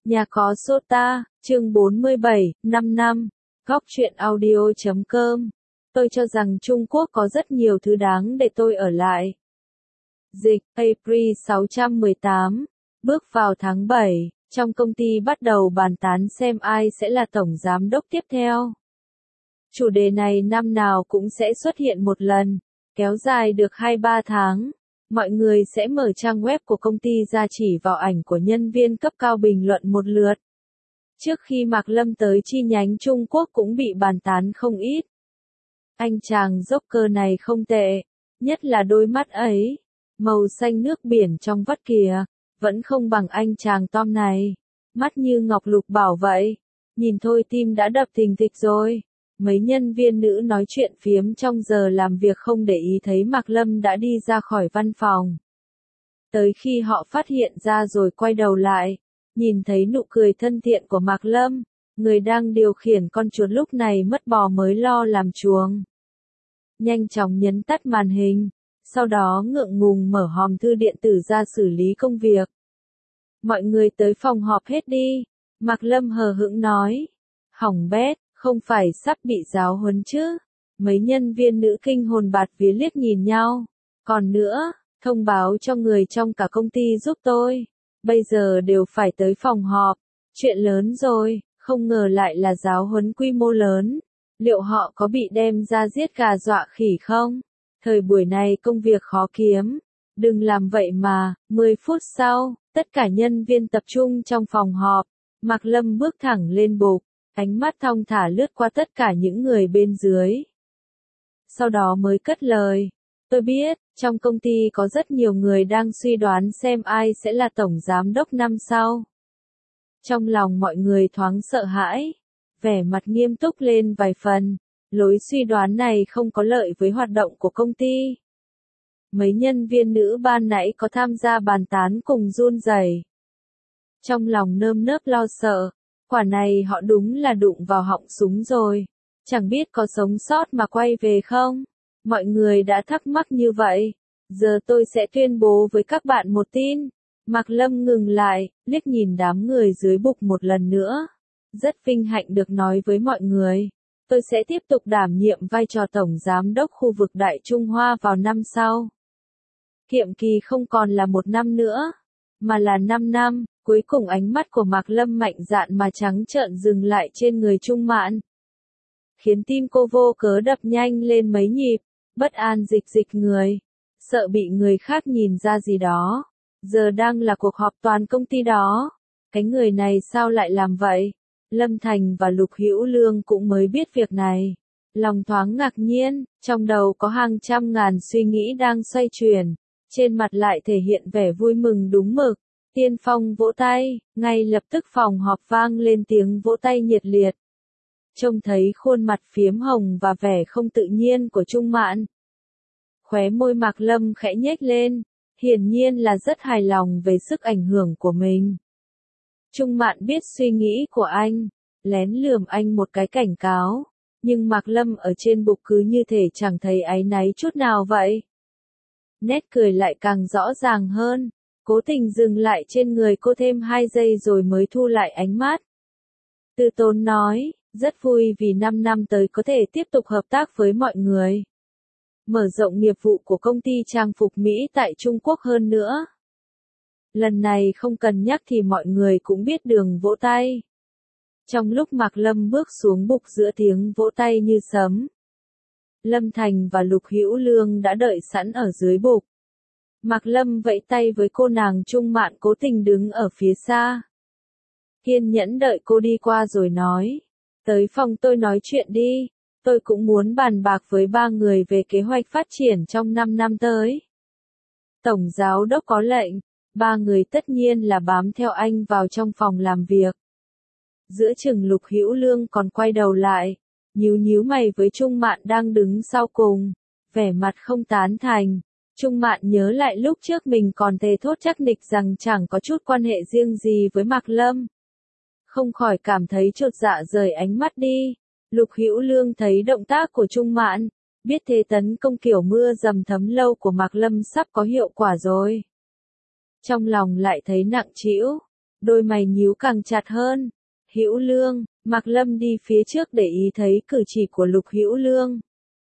Nhà có Sota, chương 47, 5 năm, góc truyện audio.com. Tôi cho rằng Trung Quốc có rất nhiều thứ đáng để tôi ở lại. Dịch, April 618, bước vào tháng 7, trong công ty bắt đầu bàn tán xem ai sẽ là tổng giám đốc tiếp theo. Chủ đề này năm nào cũng sẽ xuất hiện một lần, kéo dài được 2-3 tháng. Mọi người sẽ mở trang web của công ty ra chỉ vào ảnh của nhân viên cấp cao bình luận một lượt. Trước khi Mạc Lâm tới chi nhánh Trung Quốc cũng bị bàn tán không ít. Anh chàng Joker này không tệ, nhất là đôi mắt ấy, màu xanh nước biển trong vắt kìa, vẫn không bằng anh chàng Tom này, mắt như ngọc lục bảo vậy, nhìn thôi tim đã đập thình thịch rồi. Mấy nhân viên nữ nói chuyện phiếm trong giờ làm việc không để ý thấy Mạc Lâm đã đi ra khỏi văn phòng. Tới khi họ phát hiện ra rồi quay đầu lại, nhìn thấy nụ cười thân thiện của Mạc Lâm, người đang điều khiển con chuột lúc này mất bò mới lo làm chuồng. Nhanh chóng nhấn tắt màn hình, sau đó ngượng ngùng mở hòm thư điện tử ra xử lý công việc. Mọi người tới phòng họp hết đi, Mạc Lâm hờ hững nói. Hỏng bét. Không phải sắp bị giáo huấn chứ? Mấy nhân viên nữ kinh hồn bạt vía liếc nhìn nhau. Còn nữa, thông báo cho người trong cả công ty giúp tôi. Bây giờ đều phải tới phòng họp. Chuyện lớn rồi, không ngờ lại là giáo huấn quy mô lớn. Liệu họ có bị đem ra giết gà dọa khỉ không? Thời buổi này công việc khó kiếm. Đừng làm vậy mà. 10 phút sau, tất cả nhân viên tập trung trong phòng họp. Mạc Lâm bước thẳng lên bục. Ánh mắt thong thả lướt qua tất cả những người bên dưới. Sau đó mới cất lời. Tôi biết, trong công ty có rất nhiều người đang suy đoán xem ai sẽ là tổng giám đốc năm sau. Trong lòng mọi người thoáng sợ hãi, vẻ mặt nghiêm túc lên vài phần. Lối suy đoán này không có lợi với hoạt động của công ty. Mấy nhân viên nữ ban nãy có tham gia bàn tán cùng run rẩy. Trong lòng nơm nớp lo sợ. Quả này họ đúng là đụng vào họng súng rồi. Chẳng biết có sống sót mà quay về không? Mọi người đã thắc mắc như vậy. Giờ tôi sẽ tuyên bố với các bạn một tin. Mạc Lâm ngừng lại, liếc nhìn đám người dưới bục một lần nữa. Rất vinh hạnh được nói với mọi người. Tôi sẽ tiếp tục đảm nhiệm vai trò tổng giám đốc khu vực Đại Trung Hoa vào năm sau. Nhiệm kỳ không còn là 1 năm nữa, mà là 5 năm. Cuối cùng ánh mắt của Mạc Lâm mạnh dạn mà trắng trợn dừng lại trên người Trung Mạn. Khiến tim cô vô cớ đập nhanh lên mấy nhịp, bất an dịch người. Sợ bị người khác nhìn ra gì đó. Giờ đang là cuộc họp toàn công ty đó. Cái người này sao lại làm vậy? Lâm Thành và Lục Hữu Lương cũng mới biết việc này. Lòng thoáng ngạc nhiên, trong đầu có hàng trăm ngàn suy nghĩ đang xoay chuyển. Trên mặt lại thể hiện vẻ vui mừng đúng mực. Tiên Phong vỗ tay, ngay lập tức phòng họp vang lên tiếng vỗ tay nhiệt liệt. Trông thấy khuôn mặt phiếm hồng và vẻ không tự nhiên của Trung Mạn. Khóe môi Mạc Lâm khẽ nhếch lên, hiển nhiên là rất hài lòng về sức ảnh hưởng của mình. Trung Mạn biết suy nghĩ của anh, lén lườm anh một cái cảnh cáo, nhưng Mạc Lâm ở trên bục cứ như thể chẳng thấy áy náy chút nào vậy. Nét cười lại càng rõ ràng hơn. Cố tình dừng lại trên người cô thêm 2 giây rồi mới thu lại ánh mắt. Từ Tốn nói, rất vui vì 5 năm tới có thể tiếp tục hợp tác với mọi người. Mở rộng nghiệp vụ của công ty trang phục Mỹ tại Trung Quốc hơn nữa. Lần này không cần nhắc thì mọi người cũng biết đường vỗ tay. Trong lúc Mạc Lâm bước xuống bục giữa tiếng vỗ tay như sấm. Lâm Thành và Lục Hữu Lương đã đợi sẵn ở dưới bục. Mạc Lâm vẫy tay với cô nàng Trung Mạn cố tình đứng ở phía xa. Kiên nhẫn đợi cô đi qua rồi nói. Tới phòng tôi nói chuyện đi. Tôi cũng muốn bàn bạc với 3 người về kế hoạch phát triển trong 5 năm tới. Tổng giáo đốc có lệnh. 3 người tất nhiên là bám theo anh vào trong phòng làm việc. Giữa chừng Lục Hữu Lương còn quay đầu lại. Nhíu mày với Trung Mạn đang đứng sau cùng. Vẻ mặt không tán thành. Trung Mạn nhớ lại lúc trước mình còn thề thốt chắc nịch rằng chẳng có chút quan hệ riêng gì với Mạc Lâm. Không khỏi cảm thấy chột dạ rời ánh mắt đi. Lục Hữu Lương thấy động tác của Trung Mạn, biết thế tấn công kiểu mưa dầm thấm lâu của Mạc Lâm sắp có hiệu quả rồi. Trong lòng lại thấy nặng trĩu, Đôi mày nhíu càng chặt hơn. Hữu Lương, Mạc Lâm đi phía trước để ý thấy cử chỉ của Lục Hữu Lương.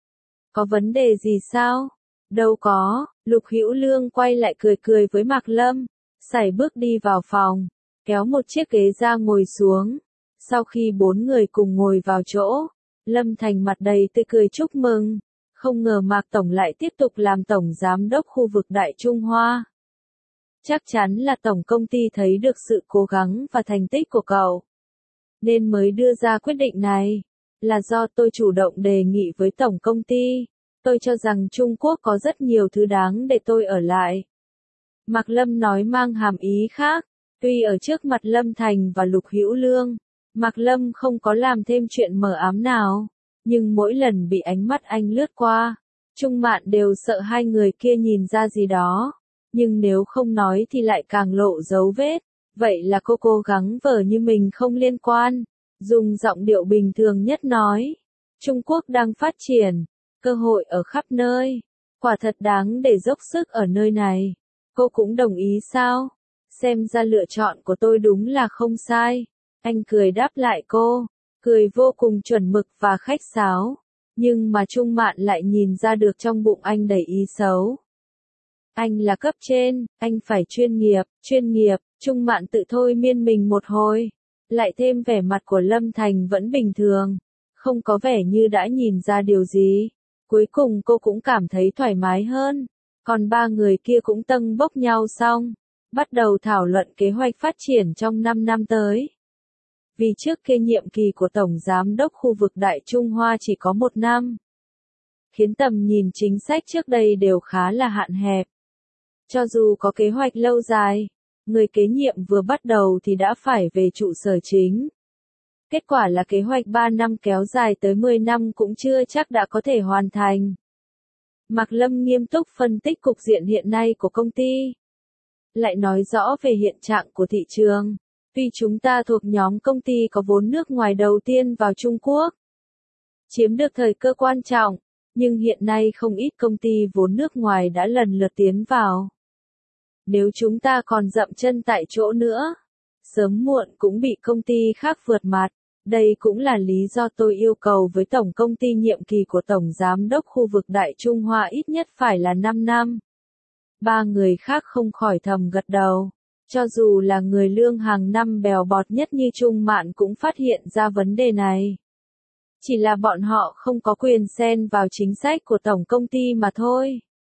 Có vấn đề gì sao? Đâu có, Lục Hữu Lương quay lại cười cười với Mạc Lâm, sải bước đi vào phòng, kéo một chiếc ghế ra ngồi xuống. Sau khi 4 người cùng ngồi vào chỗ, Lâm Thành mặt đầy tươi cười chúc mừng. Không ngờ Mạc Tổng lại tiếp tục làm Tổng Giám đốc khu vực Đại Trung Hoa. Chắc chắn là Tổng công ty thấy được sự cố gắng và thành tích của cậu, nên mới đưa ra quyết định này. Là do tôi chủ động đề nghị với Tổng công ty. Tôi cho rằng Trung Quốc có rất nhiều thứ đáng để tôi ở lại. Mạc Lâm nói mang hàm ý khác. Tuy ở trước mặt Lâm Thành và Lục Hữu Lương, Mạc Lâm không có làm thêm chuyện mờ ám nào. Nhưng mỗi lần bị ánh mắt anh lướt qua, Trung Mạn đều sợ hai người kia nhìn ra gì đó. Nhưng nếu không nói thì lại càng lộ dấu vết. Vậy là cô cố gắng vờ như mình không liên quan. Dùng giọng điệu bình thường nhất nói. Trung Quốc đang phát triển. Cơ hội ở khắp nơi. Quả thật đáng để dốc sức ở nơi này. Cô cũng đồng ý sao? Xem ra lựa chọn của tôi đúng là không sai. Anh cười đáp lại cô. Cười vô cùng chuẩn mực và khách sáo. Nhưng mà Trung Mạn lại nhìn ra được trong bụng anh đầy ý xấu. Anh là cấp trên, anh phải chuyên nghiệp, Trung Mạn tự thôi miên mình một hồi. Lại thêm vẻ mặt của Lâm Thành vẫn bình thường. Không có vẻ như đã nhìn ra điều gì. Cuối cùng cô cũng cảm thấy thoải mái hơn. Còn 3 người kia cũng tâng bốc nhau xong. Bắt đầu thảo luận kế hoạch phát triển trong 5 năm tới. Vì trước kia nhiệm kỳ của Tổng Giám đốc khu vực Đại Trung Hoa chỉ có 1 năm. Khiến tầm nhìn chính sách trước đây đều khá là hạn hẹp. Cho dù có kế hoạch lâu dài, người kế nhiệm vừa bắt đầu thì đã phải về trụ sở chính. Kết quả là kế hoạch 3 năm kéo dài tới 10 năm cũng chưa chắc đã có thể hoàn thành. Mạc Lâm nghiêm túc phân tích cục diện hiện nay của công ty. Lại nói rõ về hiện trạng của thị trường. Tuy chúng ta thuộc nhóm công ty có vốn nước ngoài đầu tiên vào Trung Quốc, chiếm được thời cơ quan trọng, nhưng hiện nay không ít công ty vốn nước ngoài đã lần lượt tiến vào. Nếu chúng ta còn dậm chân tại chỗ nữa, sớm muộn cũng bị công ty khác vượt mặt. Đây cũng là lý do tôi yêu cầu với tổng công ty nhiệm kỳ của Tổng Giám đốc khu vực Đại Trung Hoa ít nhất phải là 5 năm. 3 người khác không khỏi thầm gật đầu. Cho dù là người lương hàng năm bèo bọt nhất như Trung Mạn cũng phát hiện ra vấn đề này. Chỉ là bọn họ không có quyền xen vào chính sách của tổng công ty mà thôi.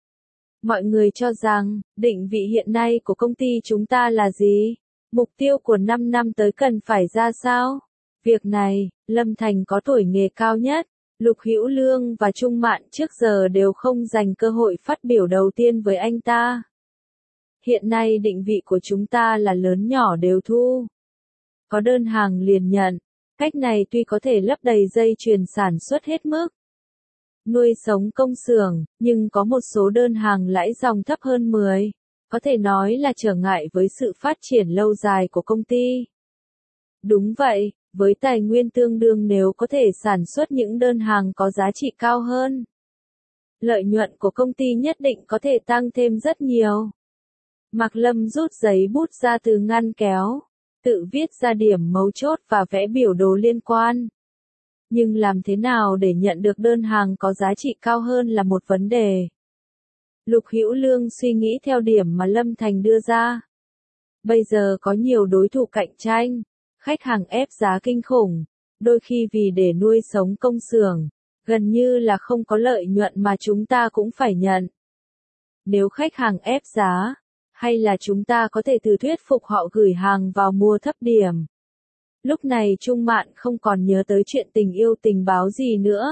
Mọi người cho rằng, định vị hiện nay của công ty chúng ta là gì? Mục tiêu của 5 năm tới cần phải ra sao? Việc này, Lâm Thành có tuổi nghề cao nhất. Lục Hữu Lương và Trung Mạn trước giờ đều không dành cơ hội phát biểu đầu tiên với anh ta. Hiện nay định vị của chúng ta là lớn nhỏ đều thu. Có đơn hàng liền nhận. Cách này tuy có thể lấp đầy dây chuyền sản xuất hết mức nuôi sống công xưởng, nhưng có một số đơn hàng lãi dòng thấp hơn 10. Có thể nói là trở ngại với sự phát triển lâu dài của công ty. Đúng vậy, với tài nguyên tương đương nếu có thể sản xuất những đơn hàng có giá trị cao hơn, lợi nhuận của công ty nhất định có thể tăng thêm rất nhiều. Mạc Lâm rút giấy bút ra từ ngăn kéo, tự viết ra điểm mấu chốt và vẽ biểu đồ liên quan. Nhưng làm thế nào để nhận được đơn hàng có giá trị cao hơn là một vấn đề. Lục Hữu Lương suy nghĩ theo điểm mà Lâm Thành đưa ra. Bây giờ có nhiều đối thủ cạnh tranh, khách hàng ép giá kinh khủng, đôi khi vì để nuôi sống công xưởng, gần như là không có lợi nhuận mà chúng ta cũng phải nhận. Nếu khách hàng ép giá, hay là chúng ta có thể thử thuyết phục họ gửi hàng vào mua thấp điểm. Lúc này Trung Mạn không còn nhớ tới chuyện tình yêu tình báo gì nữa.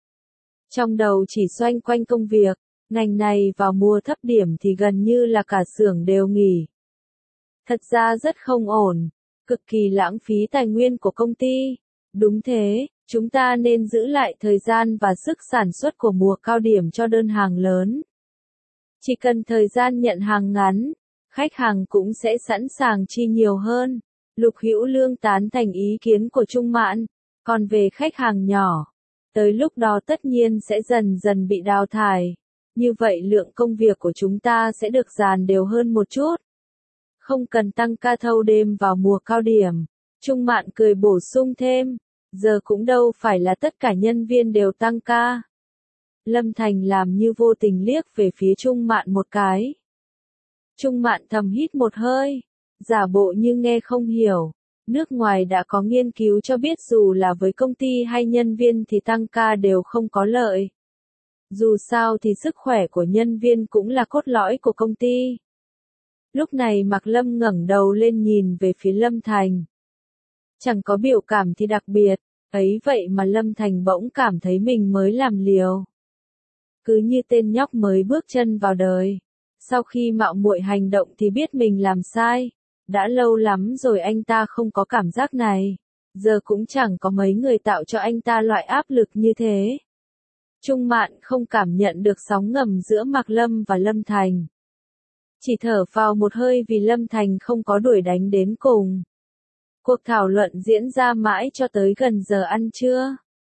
Trong đầu chỉ xoay quanh công việc, ngành này vào mua thấp điểm thì gần như là cả xưởng đều nghỉ. Thật ra rất không ổn, cực kỳ lãng phí tài nguyên của công ty. Đúng thế, chúng ta nên giữ lại thời gian và sức sản xuất của mùa cao điểm cho đơn hàng lớn. Chỉ cần thời gian nhận hàng ngắn, khách hàng cũng sẽ sẵn sàng chi nhiều hơn. Lục Hữu Lương tán thành ý kiến của Trung Mạn, còn về khách hàng nhỏ, tới lúc đó tất nhiên sẽ dần dần bị đào thải. Như vậy lượng công việc của chúng ta sẽ được dàn đều hơn một chút. Không cần tăng ca thâu đêm vào mùa cao điểm. Trung Mạn cười bổ sung thêm, giờ cũng đâu phải là tất cả nhân viên đều tăng ca. Lâm Thành làm như vô tình liếc về phía Trung Mạn một cái. Trung Mạn thầm hít một hơi, giả bộ như nghe không hiểu. Nước ngoài đã có nghiên cứu cho biết dù là với công ty hay nhân viên thì tăng ca đều không có lợi. Dù sao thì sức khỏe của nhân viên cũng là cốt lõi của công ty. Lúc này Mạc Lâm ngẩng đầu lên nhìn về phía Lâm Thành. Chẳng có biểu cảm thì đặc biệt, ấy vậy mà Lâm Thành bỗng cảm thấy mình mới làm liều. Cứ như tên nhóc mới bước chân vào đời. Sau khi mạo muội hành động thì biết mình làm sai. Đã lâu lắm rồi anh ta không có cảm giác này. Giờ cũng chẳng có mấy người tạo cho anh ta loại áp lực như thế. Trung Mạn không cảm nhận được sóng ngầm giữa Mạc Lâm và Lâm Thành. Chỉ thở phào một hơi vì Lâm Thành không có đuổi đánh đến cùng. Cuộc thảo luận diễn ra mãi cho tới gần giờ ăn trưa.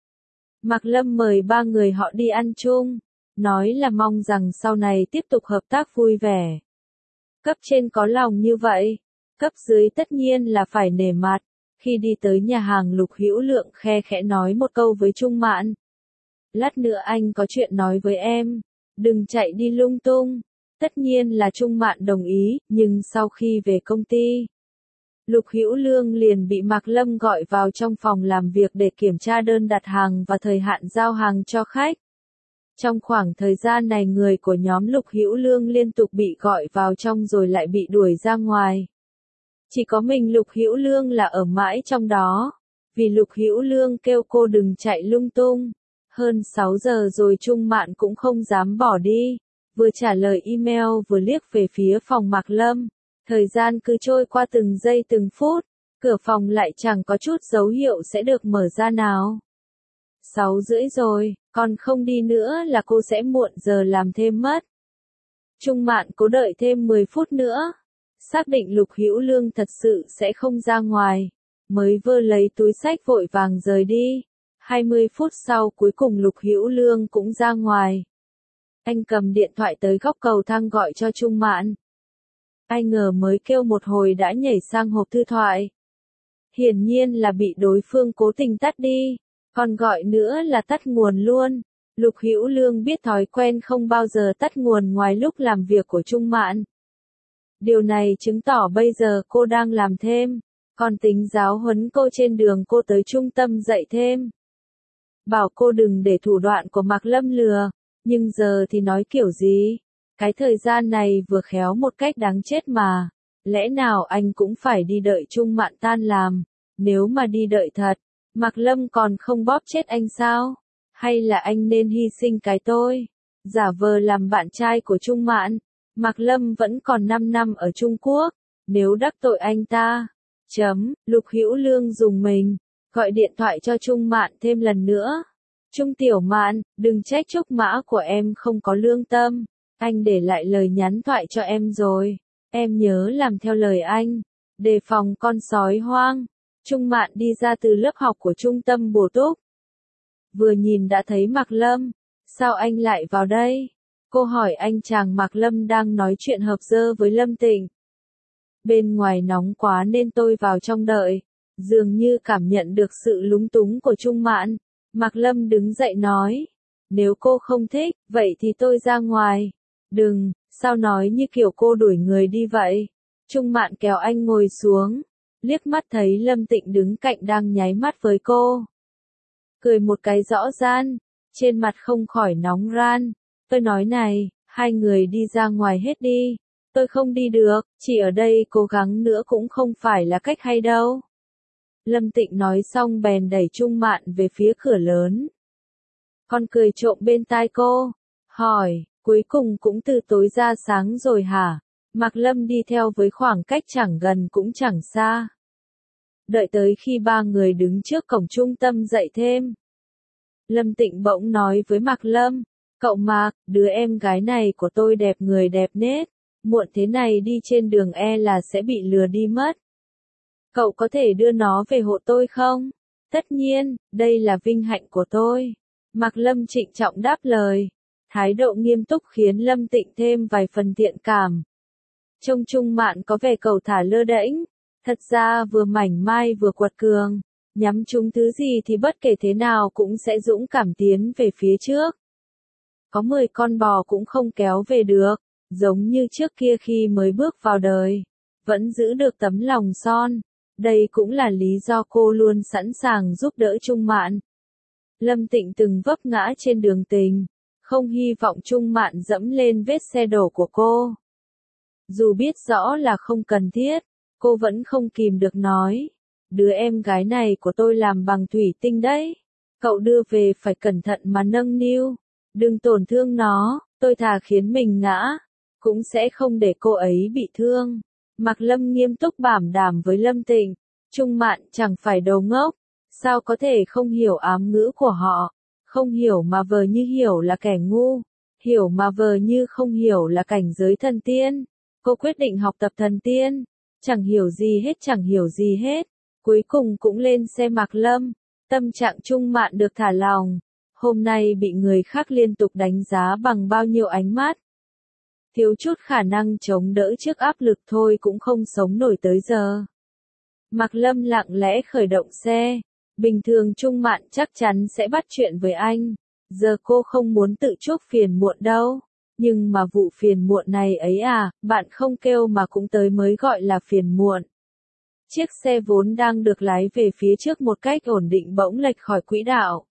Mạc Lâm mời ba người họ đi ăn chung, nói là mong rằng sau này tiếp tục hợp tác vui vẻ. Cấp trên có lòng như vậy, cấp dưới tất nhiên là phải nể mặt. Khi đi tới nhà hàng Lục Hữu Lượng khe khẽ nói một câu với Trung Mạn. Lát nữa anh có chuyện nói với em, đừng chạy đi lung tung. Tất nhiên là Trung Mạn đồng ý, nhưng sau khi về công ty, Lục Hữu Lương liền bị Mạc Lâm gọi vào trong phòng làm việc để kiểm tra đơn đặt hàng và thời hạn giao hàng cho khách. Trong khoảng thời gian này người của nhóm Lục Hữu Lương liên tục bị gọi vào trong rồi lại bị đuổi ra ngoài. Chỉ có mình Lục Hữu Lương là ở mãi trong đó, vì Lục Hữu Lương kêu cô đừng chạy lung tung. Hơn 6 giờ rồi Trung Mạn cũng không dám bỏ đi, vừa trả lời email vừa liếc về phía phòng Mạc Lâm. Thời gian cứ trôi qua từng giây từng phút, cửa phòng lại chẳng có chút dấu hiệu sẽ được mở ra nào. 6:30 rồi, còn không đi nữa là cô sẽ muộn giờ làm thêm mất. Trung Mạn cố đợi thêm 10 phút nữa, xác định Lục Hữu Lương thật sự sẽ không ra ngoài, mới vơ lấy túi xách vội vàng rời đi. 20 phút sau cuối cùng Lục Hữu Lương cũng ra ngoài. Anh cầm điện thoại tới góc cầu thang gọi cho Trung Mạn. Ai ngờ mới kêu một hồi đã nhảy sang hộp thư thoại. Hiển nhiên là bị đối phương cố tình tắt đi, còn gọi nữa là tắt nguồn luôn. Lục Hữu Lương biết thói quen không bao giờ tắt nguồn ngoài lúc làm việc của Trung Mạn. Điều này chứng tỏ bây giờ cô đang làm thêm, còn tính giáo huấn cô trên đường cô tới trung tâm dạy thêm. Bảo cô đừng để thủ đoạn của Mạc Lâm lừa, nhưng giờ thì nói kiểu gì? Cái thời gian này vừa khéo một cách đáng chết mà. Lẽ nào anh cũng phải đi đợi Trung Mạn tan làm? Nếu mà đi đợi thật, Mạc Lâm còn không bóp chết anh sao? Hay là anh nên hy sinh cái tôi? Giả vờ làm bạn trai của Trung Mạn. Mạc Lâm vẫn còn 5 năm ở Trung Quốc. Nếu đắc tội anh ta. Lục Hữu Lương dùng mình. Gọi điện thoại cho Trung Mạn thêm lần nữa. Trung Tiểu Mạn, đừng trách Trúc Mã của em không có lương tâm. Anh để lại lời nhắn thoại cho em rồi. Em nhớ làm theo lời anh. Đề phòng con sói hoang. Trung Mạn đi ra từ lớp học của trung tâm bổ túc. Vừa nhìn đã thấy Mạc Lâm. Sao anh lại vào đây? Cô hỏi anh chàng Mạc Lâm đang nói chuyện hợp dơ với Lâm Tịnh. Bên ngoài nóng quá nên tôi vào trong đợi. Dường như cảm nhận được sự lúng túng của Trung Mạn. Mạc Lâm đứng dậy nói. Nếu cô không thích, vậy thì tôi ra ngoài. Đừng, sao nói như kiểu cô đuổi người đi vậy? Trung Mạn kéo anh ngồi xuống. Liếc mắt thấy Lâm Tịnh đứng cạnh đang nháy mắt với cô. Cười một cái rõ ràng, trên mặt không khỏi nóng ran. Tôi nói này, hai người đi ra ngoài hết đi. Tôi không đi được, chỉ ở đây cố gắng nữa cũng không phải là cách hay đâu. Lâm Tịnh nói xong bèn đẩy Trung Mạn về phía cửa lớn. Con cười trộm bên tai cô, hỏi, cuối cùng cũng từ tối ra sáng rồi hả? Mạc Lâm đi theo với khoảng cách chẳng gần cũng chẳng xa. Đợi tới khi ba người đứng trước cổng trung tâm dạy thêm. Lâm Tịnh bỗng nói với Mạc Lâm, cậu Mạc, đứa em gái này của tôi đẹp người đẹp nết, muộn thế này đi trên đường e là sẽ bị lừa đi mất. Cậu có thể đưa nó về hộ tôi không? Tất nhiên, đây là vinh hạnh của tôi. Mạc Lâm trịnh trọng đáp lời. Thái độ nghiêm túc khiến Lâm Tịnh thêm vài phần thiện cảm. Trông Trung Mạn có vẻ cầu thả lơ đễnh, thật ra vừa mảnh mai vừa quật cường, nhắm trúng thứ gì thì bất kể thế nào cũng sẽ dũng cảm tiến về phía trước. Có 10 con bò cũng không kéo về được, giống như trước kia khi mới bước vào đời, vẫn giữ được tấm lòng son. Đây cũng là lý do cô luôn sẵn sàng giúp đỡ Trung Mạn. Lâm Tịnh từng vấp ngã trên đường tình, không hy vọng Trung Mạn dẫm lên vết xe đổ của cô. Dù biết rõ là không cần thiết, cô vẫn không kìm được nói, đứa em gái này của tôi làm bằng thủy tinh đấy. Cậu đưa về phải cẩn thận mà nâng niu, đừng tổn thương nó, tôi thà khiến mình ngã, cũng sẽ không để cô ấy bị thương. Mạc Lâm nghiêm túc bảo đảm với Lâm Tịnh, Trung Mạn chẳng phải đồ ngốc, sao có thể không hiểu ám ngữ của họ, không hiểu mà vờ như hiểu là kẻ ngu, hiểu mà vờ như không hiểu là cảnh giới thần tiên. Cô quyết định học tập thần tiên, chẳng hiểu gì hết, cuối cùng cũng lên xe Mạc Lâm, tâm trạng Trung Mạn được thả lòng, hôm nay bị người khác liên tục đánh giá bằng bao nhiêu ánh mắt. Thiếu chút khả năng chống đỡ trước áp lực thôi cũng không sống nổi tới giờ. Mạc Lâm lặng lẽ khởi động xe, bình thường Trung Mạn chắc chắn sẽ bắt chuyện với anh, giờ cô không muốn tự chuốc phiền muộn đâu. Nhưng mà vụ phiền muộn này ấy à, bạn không kêu mà cũng tới mới gọi là phiền muộn. Chiếc xe vốn đang được lái về phía trước một cách ổn định bỗng lệch khỏi quỹ đạo,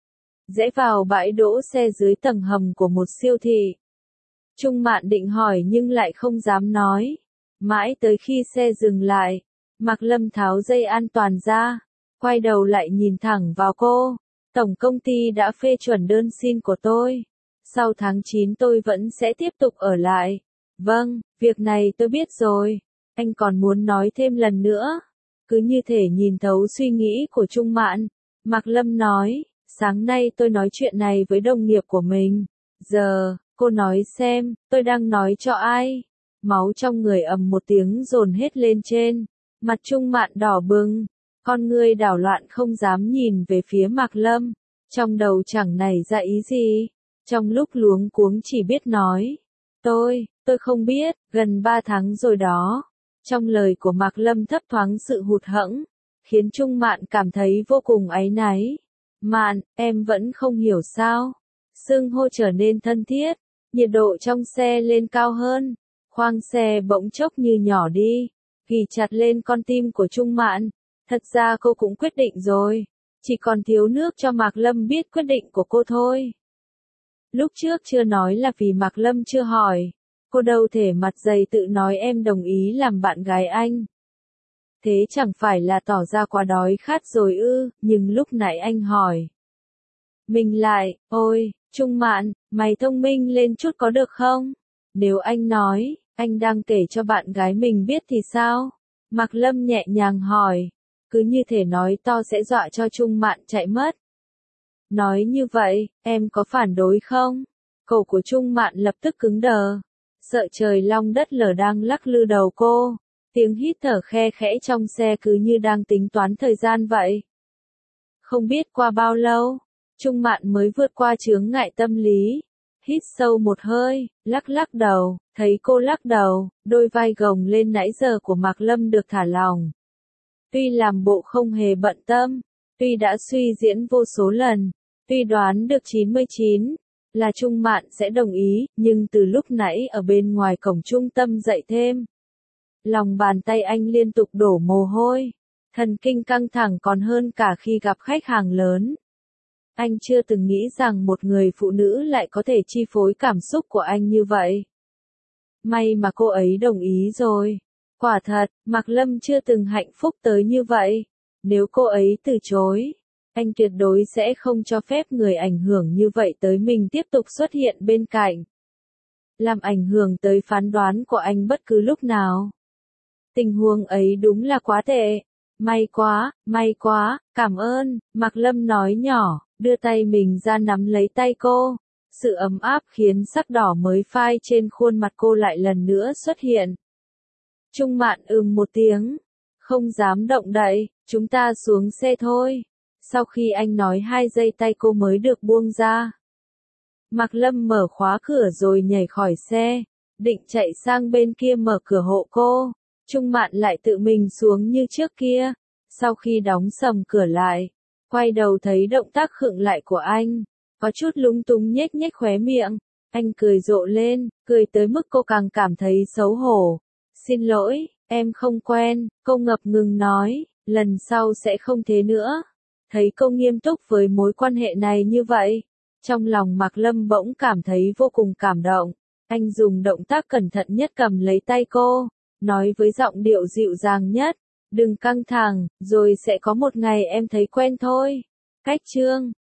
rẽ vào bãi đỗ xe dưới tầng hầm của một siêu thị. Trung Mạn định hỏi nhưng lại không dám nói. Mãi tới khi xe dừng lại, Mạc Lâm tháo dây an toàn ra, quay đầu lại nhìn thẳng vào cô. Tổng công ty đã phê chuẩn đơn xin của tôi. Sau tháng 9 tôi vẫn sẽ tiếp tục ở lại. Vâng, việc này tôi biết rồi. Anh còn muốn nói thêm lần nữa. Cứ như thể nhìn thấu suy nghĩ của Trung Mạn, Mạc Lâm nói, sáng nay tôi nói chuyện này với đồng nghiệp của mình. Giờ, cô nói xem, tôi đang nói cho ai? Máu trong người ầm một tiếng dồn hết lên trên. Mặt Trung Mạn đỏ bừng, con ngươi đảo loạn không dám nhìn về phía Mạc Lâm. Trong đầu chẳng nảy ra ý gì. Trong lúc luống cuống chỉ biết nói, tôi không biết, gần 3 tháng rồi đó. Trong lời của Mạc Lâm thấp thoáng sự hụt hẫng, khiến Trung Mạn cảm thấy vô cùng áy náy. Mạn, em vẫn không hiểu sao. Xưng hô trở nên thân thiết, nhiệt độ trong xe lên cao hơn, khoang xe bỗng chốc như nhỏ đi, ghì chặt lên con tim của Trung Mạn. Thật ra cô cũng quyết định rồi, chỉ còn thiếu nước cho Mạc Lâm biết quyết định của cô thôi. Lúc trước chưa nói là vì Mạc Lâm chưa hỏi, cô đâu thể mặt dày tự nói em đồng ý làm bạn gái anh. Thế chẳng phải là tỏ ra quá đói khát rồi ư, nhưng lúc nãy anh hỏi. Mình lại, ôi, Trung Mạn, mày thông minh lên chút có được không? Nếu anh nói, anh đang kể cho bạn gái mình biết thì sao? Mạc Lâm nhẹ nhàng hỏi, cứ như thể nói to sẽ dọa cho Trung Mạn chạy mất. Nói như vậy, em có phản đối không? Cổ của Trung Mạn lập tức cứng đờ. Sợ trời long đất lở đang lắc lư đầu cô. Tiếng hít thở khe khẽ trong xe cứ như đang tính toán thời gian vậy. Không biết qua bao lâu, Trung Mạn mới vượt qua chướng ngại tâm lý. Hít sâu một hơi, lắc đầu, thấy cô lắc đầu, đôi vai gồng lên nãy giờ của Mạc Lâm được thả lỏng. Tuy làm bộ không hề bận tâm, tuy đã suy diễn vô số lần, tuy đoán được 99 là Trung Mạn sẽ đồng ý, nhưng từ lúc nãy ở bên ngoài cổng trung tâm dậy thêm. Lòng bàn tay anh liên tục đổ mồ hôi, thần kinh căng thẳng còn hơn cả khi gặp khách hàng lớn. Anh chưa từng nghĩ rằng một người phụ nữ lại có thể chi phối cảm xúc của anh như vậy. May mà cô ấy đồng ý rồi. Quả thật, Mạc Lâm chưa từng hạnh phúc tới như vậy. Nếu cô ấy từ chối, anh tuyệt đối sẽ không cho phép người ảnh hưởng như vậy tới mình tiếp tục xuất hiện bên cạnh. Làm ảnh hưởng tới phán đoán của anh bất cứ lúc nào. Tình huống ấy đúng là quá tệ. May quá, cảm ơn, Mạc Lâm nói nhỏ, đưa tay mình ra nắm lấy tay cô. Sự ấm áp khiến sắc đỏ mới phai trên khuôn mặt cô lại lần nữa xuất hiện. Trung Mạn một tiếng, không dám động đậy, chúng ta xuống xe thôi. Sau khi anh nói 2 giây tay cô mới được buông ra. Mạc Lâm mở khóa cửa rồi nhảy khỏi xe, định chạy sang bên kia mở cửa hộ cô. Trung Mạn lại tự mình xuống như trước kia. Sau khi đóng sầm cửa lại, quay đầu thấy động tác khựng lại của anh, có chút lúng túng nhếch nhếch khóe miệng. Anh cười rộ lên, cười tới mức cô càng cảm thấy xấu hổ. Xin lỗi, em không quen, cô ngập ngừng nói, lần sau sẽ không thế nữa. Thấy cô nghiêm túc với mối quan hệ này như vậy, trong lòng Mạc Lâm bỗng cảm thấy vô cùng cảm động. Anh dùng động tác cẩn thận nhất cầm lấy tay cô, nói với giọng điệu dịu dàng nhất, đừng căng thẳng, rồi sẽ có một ngày em thấy quen thôi. Cách chương